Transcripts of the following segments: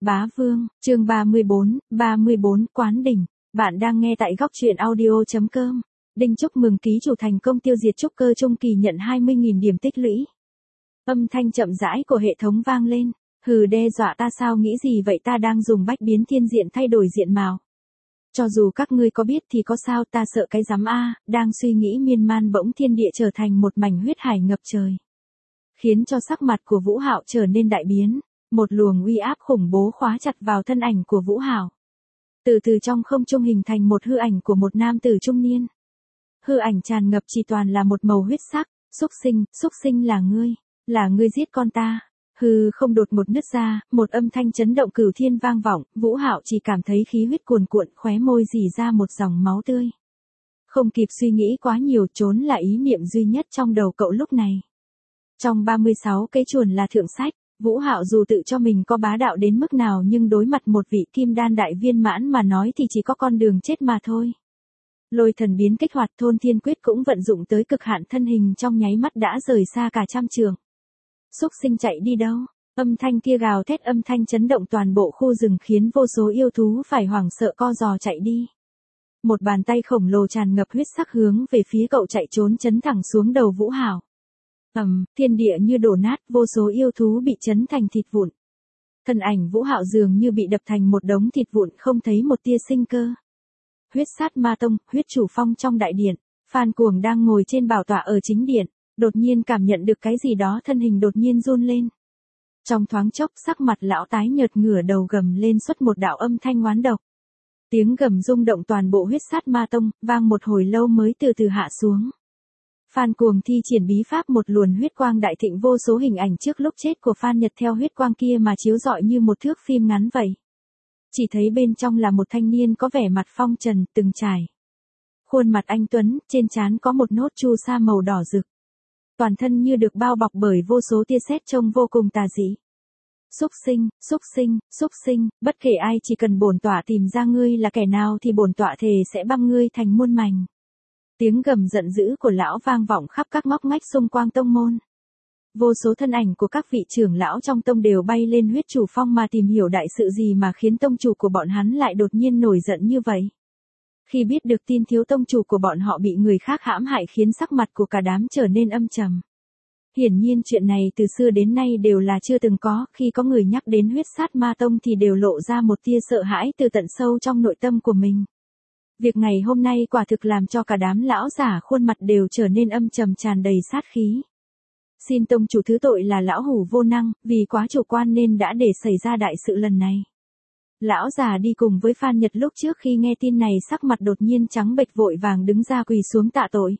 Bá Vương, chương 34, Quán Đỉnh. Bạn đang nghe tại góc truyện audio.com. Đinh chúc mừng ký chủ thành công tiêu diệt trúc cơ trung kỳ, nhận 20.000 điểm tích lũy. Âm thanh chậm rãi của hệ thống vang lên. Hừ, đe dọa ta sao, nghĩ gì vậy, ta đang dùng bách biến thiên diện thay đổi diện mạo. Cho dù các ngươi có biết thì có sao, ta sợ cái rắm a. Đang suy nghĩ miên man, bỗng thiên địa trở thành một mảnh huyết hải ngập trời, khiến cho sắc mặt của Vũ Hạo trở nên đại biến. Một luồng uy áp khủng bố khóa chặt vào thân ảnh của Vũ Hạo. Từ từ trong không trung hình thành một hư ảnh của một nam tử trung niên. Hư ảnh tràn ngập chỉ toàn là một màu huyết sắc. Xúc sinh là ngươi giết con ta. Hư không đột một nứt ra, một âm thanh chấn động cửu thiên vang vọng, Vũ Hạo chỉ cảm thấy khí huyết cuồn cuộn, khóe môi rỉ ra một dòng máu tươi. Không kịp suy nghĩ quá nhiều, trốn là ý niệm duy nhất trong đầu cậu lúc này. Trong 36 cây chuồn là thượng sách. Vũ Hạo dù tự cho mình có bá đạo đến mức nào nhưng đối mặt một vị kim đan đại viên mãn mà nói thì chỉ có con đường chết mà thôi. Lôi thần biến kích hoạt, thôn thiên quyết cũng vận dụng tới cực hạn, thân hình trong nháy mắt đã rời xa cả trăm trượng. Xúc sinh chạy đi đâu? Âm thanh kia gào thét, âm thanh chấn động toàn bộ khu rừng khiến vô số yêu thú phải hoảng sợ co giò chạy đi. Một bàn tay khổng lồ tràn ngập huyết sắc hướng về phía cậu chạy trốn, chấn thẳng xuống đầu Vũ Hạo. Thiên địa như đổ nát, vô số yêu thú bị chấn thành thịt vụn. Thân ảnh Vũ Hạo dường như bị đập thành một đống thịt vụn, không thấy một tia sinh cơ. Huyết sát ma tông, huyết chủ phong trong đại điện, Phan Cuồng đang ngồi trên bảo tọa ở chính điện, đột nhiên cảm nhận được cái gì đó, thân hình đột nhiên run lên. Trong thoáng chốc, sắc mặt lão tái nhợt, ngửa đầu gầm lên xuất một đạo âm thanh oán độc. Tiếng gầm rung động toàn bộ huyết sát ma tông, vang một hồi lâu mới từ từ hạ xuống. Phan Cuồng thi triển bí pháp, một luồn huyết quang đại thịnh, vô số hình ảnh trước lúc chết của Phan Nhật theo huyết quang kia mà chiếu rọi như một thước phim ngắn vậy. Chỉ thấy bên trong là một thanh niên có vẻ mặt phong trần, từng trải. Khuôn mặt anh tuấn, trên trán có một nốt chu sa màu đỏ rực. Toàn thân như được bao bọc bởi vô số tia sét, trông vô cùng tà dị. Xúc sinh, bất kể ai, chỉ cần bổn tọa tìm ra ngươi là kẻ nào thì bổn tọa thề sẽ băm ngươi thành muôn mảnh. Tiếng gầm giận dữ của lão vang vọng khắp các ngóc ngách xung quanh tông môn. Vô số thân ảnh của các vị trưởng lão trong tông đều bay lên huyết chủ phong mà tìm hiểu đại sự gì mà khiến tông chủ của bọn hắn lại đột nhiên nổi giận như vậy. Khi biết được tin thiếu tông chủ của bọn họ bị người khác hãm hại, khiến sắc mặt của cả đám trở nên âm trầm. Hiển nhiên chuyện này từ xưa đến nay đều là chưa từng có, khi có người nhắc đến huyết sát ma tông thì đều lộ ra một tia sợ hãi từ tận sâu trong nội tâm của mình. Việc ngày hôm nay quả thực làm cho cả đám lão giả khuôn mặt đều trở nên âm trầm, tràn đầy sát khí. Xin tông chủ thứ tội, là lão hủ vô năng, vì quá chủ quan nên đã để xảy ra đại sự lần này. Lão già đi cùng với Phan Nhật lúc trước khi nghe tin này sắc mặt đột nhiên trắng bệch, vội vàng đứng ra quỳ xuống tạ tội.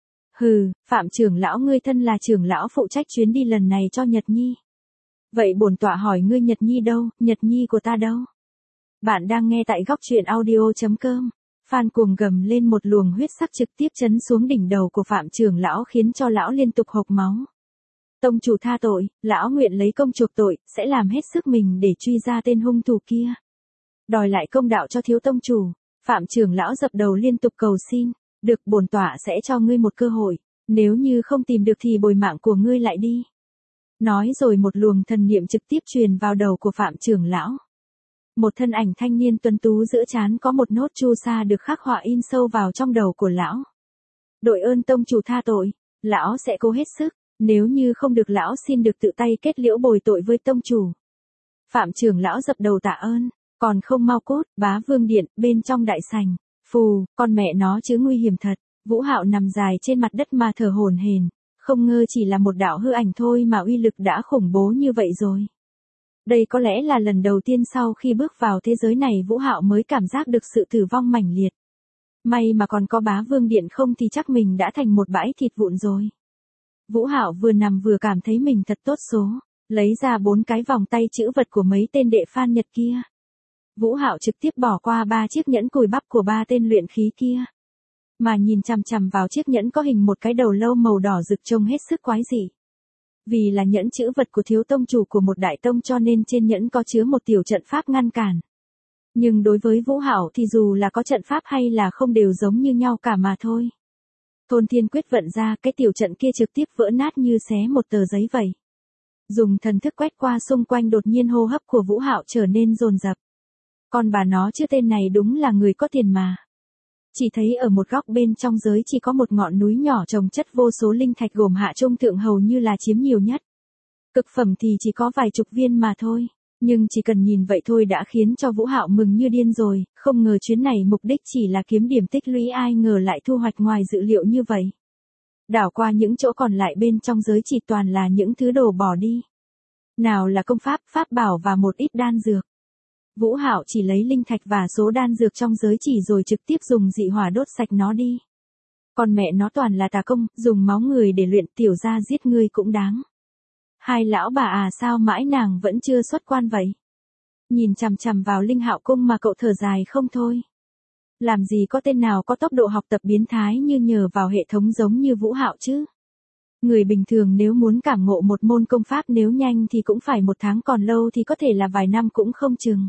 Hừ, Phạm trưởng lão, ngươi thân là trưởng lão phụ trách chuyến đi lần này cho Nhật Nhi. Vậy bổn tọa hỏi ngươi, Nhật Nhi đâu, Nhật Nhi của ta đâu? Bạn đang nghe tại góc truyện audio.com. Phan Cuồng gầm lên, một luồng huyết sắc trực tiếp chấn xuống đỉnh đầu của Phạm trưởng lão, khiến cho lão liên tục hộc máu. Tông chủ tha tội, lão nguyện lấy công chuộc tội, sẽ làm hết sức mình để truy ra tên hung thủ kia. Đòi lại công đạo cho thiếu tông chủ. Phạm trưởng lão dập đầu liên tục cầu xin. Được, bổn tọa sẽ cho ngươi một cơ hội, nếu như không tìm được thì bồi mạng của ngươi lại đi. Nói rồi một luồng thần niệm trực tiếp truyền vào đầu của Phạm trưởng lão. Một thân ảnh thanh niên tuấn tú giữa trán có một nốt chu sa được khắc họa in sâu vào trong đầu của lão. Đội ơn tông chủ tha tội, lão sẽ cố hết sức, nếu như không được lão xin được tự tay kết liễu bồi tội với tông chủ. Phạm trưởng lão dập đầu tạ ơn, còn không mau cút. Bá Vương điện, bên trong đại sảnh. Phù, con mẹ nó chứ, nguy hiểm thật. Vũ Hạo nằm dài trên mặt đất mà thở hổn hển, không ngờ chỉ là một đạo hư ảnh thôi mà uy lực đã khủng bố như vậy rồi. Đây có lẽ là lần đầu tiên sau khi bước vào thế giới này Vũ Hạo mới cảm giác được sự tử vong mãnh liệt. May mà còn có Bá Vương điện, không thì chắc mình đã thành một bãi thịt vụn rồi. Vũ Hạo vừa nằm vừa cảm thấy mình thật tốt số, lấy ra 4 cái vòng tay chữ vật của mấy tên đệ Phan Nhật kia. Vũ Hạo trực tiếp bỏ qua 3 chiếc nhẫn cùi bắp của 3 tên luyện khí kia, mà nhìn chằm chằm vào chiếc nhẫn có hình một cái đầu lâu màu đỏ rực, trông hết sức quái dị. Vì là nhẫn chữ vật của thiếu tông chủ của một đại tông cho nên trên nhẫn có chứa một tiểu trận pháp ngăn cản. Nhưng đối với Vũ Hạo thì dù là có trận pháp hay là không đều giống như nhau cả mà thôi. Thôn thiên quyết vận ra, cái tiểu trận kia trực tiếp vỡ nát như xé một tờ giấy vậy. Dùng thần thức quét qua xung quanh, đột nhiên hô hấp của Vũ Hạo trở nên dồn dập. Con bà nó chứ, tên này đúng là người có tiền mà. Chỉ thấy ở một góc bên trong giới chỉ có một ngọn núi nhỏ trồng chất vô số linh thạch, gồm hạ trung thượng hầu như là chiếm nhiều nhất. Cực phẩm thì chỉ có vài chục viên mà thôi. Nhưng chỉ cần nhìn vậy thôi đã khiến cho Vũ Hạo mừng như điên rồi, không ngờ chuyến này mục đích chỉ là kiếm điểm tích lũy, ai ngờ lại thu hoạch ngoài dự liệu như vậy. Đảo qua những chỗ còn lại bên trong giới chỉ toàn là những thứ đồ bỏ đi. Nào là công pháp, pháp bảo và một ít đan dược. Vũ Hạo chỉ lấy linh thạch và số đan dược trong giới chỉ rồi trực tiếp dùng dị hỏa đốt sạch nó đi. Còn mẹ nó toàn là tà công, dùng máu người để luyện, tiểu gia giết ngươi cũng đáng. Hai lão bà à, sao mãi nàng vẫn chưa xuất quan vậy? Nhìn chằm chằm vào Linh Hạo cung mà cậu thở dài không thôi. Làm gì có tên nào có tốc độ học tập biến thái như nhờ vào hệ thống giống như Vũ Hạo chứ? Người bình thường nếu muốn cảm ngộ một môn công pháp nếu nhanh thì cũng phải 1 tháng, còn lâu thì có thể là vài năm cũng không chừng.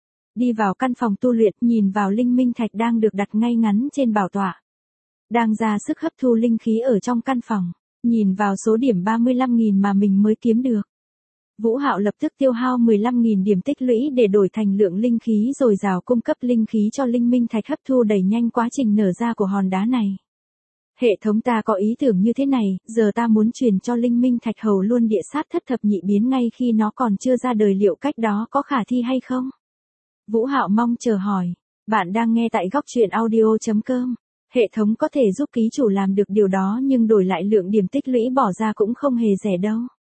Đi vào căn phòng tu luyện, nhìn vào linh minh thạch đang được đặt ngay ngắn trên bảo tọa. Đang ra sức hấp thu linh khí ở trong căn phòng, nhìn vào số điểm 35.000 mà mình mới kiếm được. Vũ Hạo lập tức tiêu hao 15.000 điểm tích lũy để đổi thành lượng linh khí dồi dào, cung cấp linh khí cho linh minh thạch hấp thu đẩy nhanh quá trình nở ra của hòn đá này. Hệ thống ta có ý tưởng như thế này, giờ ta muốn truyền cho linh minh thạch hầu luôn địa sát thất thập nhị biến ngay khi nó còn chưa ra đời, liệu cách đó có khả thi hay không? Vũ Hạo mong chờ hỏi. Bạn đang nghe tại góc truyện audio.com. Hệ thống có thể giúp ký chủ làm được điều đó, nhưng đổi lại lượng điểm tích lũy bỏ ra cũng không hề rẻ đâu.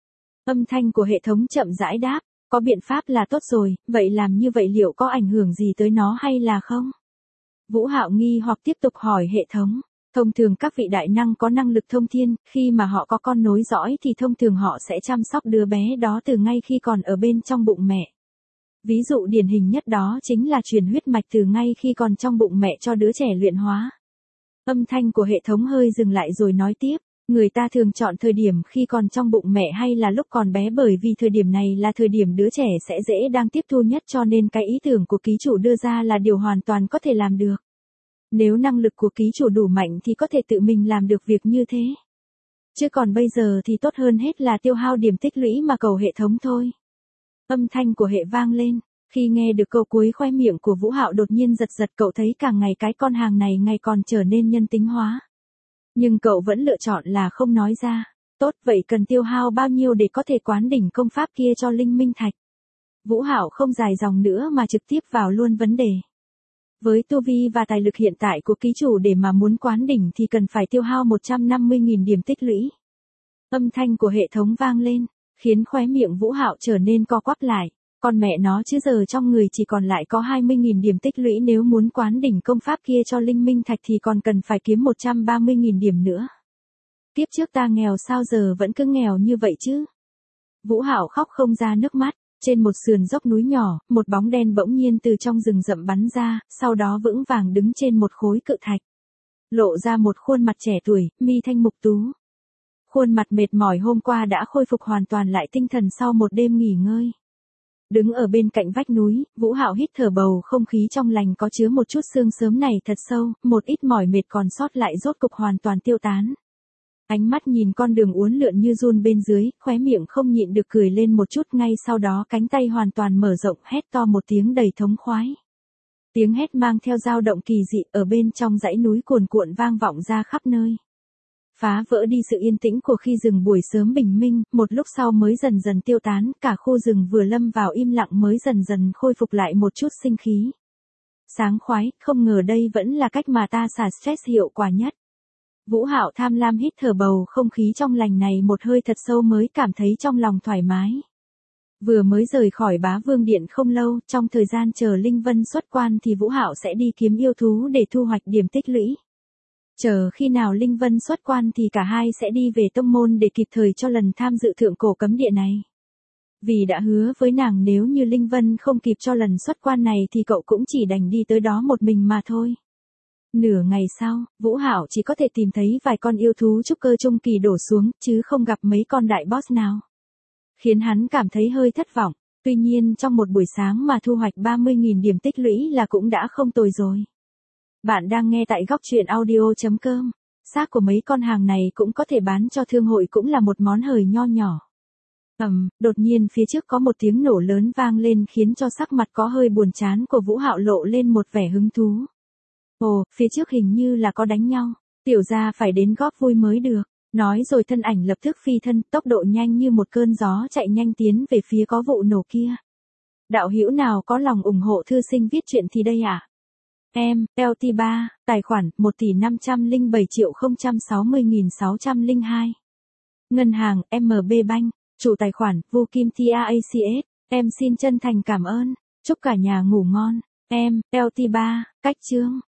Âm thanh của hệ thống chậm rãi đáp. Có biện pháp là tốt rồi, vậy làm như vậy liệu có ảnh hưởng gì tới nó hay là không? Vũ Hạo nghi hoặc tiếp tục hỏi hệ thống. Thông thường các vị đại năng có năng lực thông thiên, khi mà họ có con nối dõi thì thông thường họ sẽ chăm sóc đứa bé đó từ ngay khi còn ở bên trong bụng mẹ. Ví dụ điển hình nhất đó chính là truyền huyết mạch từ ngay khi còn trong bụng mẹ cho đứa trẻ luyện hóa. Âm thanh của hệ thống hơi dừng lại rồi nói tiếp, người ta thường chọn thời điểm khi còn trong bụng mẹ hay là lúc còn bé, bởi vì thời điểm này là thời điểm đứa trẻ sẽ dễ đang tiếp thu nhất, cho nên cái ý tưởng của ký chủ đưa ra là điều hoàn toàn có thể làm được. Nếu năng lực của ký chủ đủ mạnh thì có thể tự mình làm được việc như thế. Chứ còn bây giờ thì tốt hơn hết là tiêu hao điểm tích lũy mà cầu hệ thống thôi. Âm thanh của hệ vang lên, khi nghe được câu cuối khóe miệng của Vũ Hạo đột nhiên giật giật, cậu thấy càng ngày cái con hàng này ngày còn trở nên nhân tính hóa. Nhưng cậu vẫn lựa chọn là không nói ra. Tốt, vậy cần tiêu hao bao nhiêu để có thể quán đỉnh công pháp kia cho linh minh thạch? Vũ Hạo không dài dòng nữa mà trực tiếp vào luôn vấn đề. Với tu vi và tài lực hiện tại của ký chủ để mà muốn quán đỉnh thì cần phải tiêu hao 150.000 điểm tích lũy. Âm thanh của hệ thống vang lên, khiến khóe miệng Vũ Hạo trở nên co quắp lại. Con mẹ nó chứ, giờ trong người chỉ còn lại có 20.000 điểm tích lũy, nếu muốn quán đỉnh công pháp kia cho linh minh thạch thì còn cần phải kiếm 130.000 điểm nữa. Kiếp trước ta nghèo sao giờ vẫn cứ nghèo như vậy chứ? Vũ Hạo khóc không ra nước mắt. Trên một sườn dốc núi nhỏ, một bóng đen bỗng nhiên từ trong rừng rậm bắn ra, sau đó vững vàng đứng trên một khối cự thạch. Lộ ra một khuôn mặt trẻ tuổi, mi thanh mục tú. Khuôn mặt mệt mỏi hôm qua đã khôi phục hoàn toàn lại tinh thần sau một đêm nghỉ ngơi. Đứng ở bên cạnh vách núi, Vũ Hạo hít thở bầu không khí trong lành có chứa một chút sương sớm này thật sâu, một ít mỏi mệt còn sót lại rốt cục hoàn toàn tiêu tán. Ánh mắt nhìn con đường uốn lượn như giun bên dưới, khóe miệng không nhịn được cười lên một chút, ngay sau đó cánh tay hoàn toàn mở rộng, hét to một tiếng đầy thống khoái. Tiếng hét mang theo dao động kỳ dị, ở bên trong dãy núi cuồn cuộn vang vọng ra khắp nơi. Phá vỡ đi sự yên tĩnh của khi rừng buổi sớm bình minh, một lúc sau mới dần dần tiêu tán, cả khu rừng vừa lâm vào im lặng mới dần dần khôi phục lại một chút sinh khí. Sáng khoái, không ngờ đây vẫn là cách mà ta xả stress hiệu quả nhất. Vũ Hạo tham lam hít thở bầu không khí trong lành này một hơi thật sâu mới cảm thấy trong lòng thoải mái. Vừa mới rời khỏi Bá Vương Điện không lâu, trong thời gian chờ Linh Vân xuất quan thì Vũ Hạo sẽ đi kiếm yêu thú để thu hoạch điểm tích lũy. Chờ khi nào Linh Vân xuất quan thì cả hai sẽ đi về tông môn để kịp thời cho lần tham dự thượng cổ cấm địa này. Vì đã hứa với nàng nếu như Linh Vân không kịp cho lần xuất quan này thì cậu cũng chỉ đành đi tới đó một mình mà thôi. Nửa ngày sau, Vũ Hạo chỉ có thể tìm thấy vài con yêu thú trúc cơ trung kỳ đổ xuống, chứ không gặp mấy con đại boss nào. Khiến hắn cảm thấy hơi thất vọng, tuy nhiên trong một buổi sáng mà thu hoạch 30.000 điểm tích lũy là cũng đã không tồi rồi. Bạn đang nghe tại góc truyện audio.com. Xác của mấy con hàng này cũng có thể bán cho thương hội, cũng là một món hời nho nhỏ. Đột nhiên phía trước có một tiếng nổ lớn vang lên khiến cho sắc mặt có hơi buồn chán của Vũ Hạo lộ lên một vẻ hứng thú. Ồ, phía trước hình như là có đánh nhau, tiểu gia phải đến góp vui mới được. Nói rồi thân ảnh lập tức phi thân, tốc độ nhanh như một cơn gió chạy nhanh tiến về phía có vụ nổ kia. Đạo hữu nào có lòng ủng hộ thư sinh viết truyện thì đây ạ. Em, LT3, tài khoản 1.507.060.602. Ngân hàng, MB Bank, chủ tài khoản, Vu Kim Thia ACS. Em xin chân thành cảm ơn. Chúc cả nhà ngủ ngon. Em, LT3, cách chương.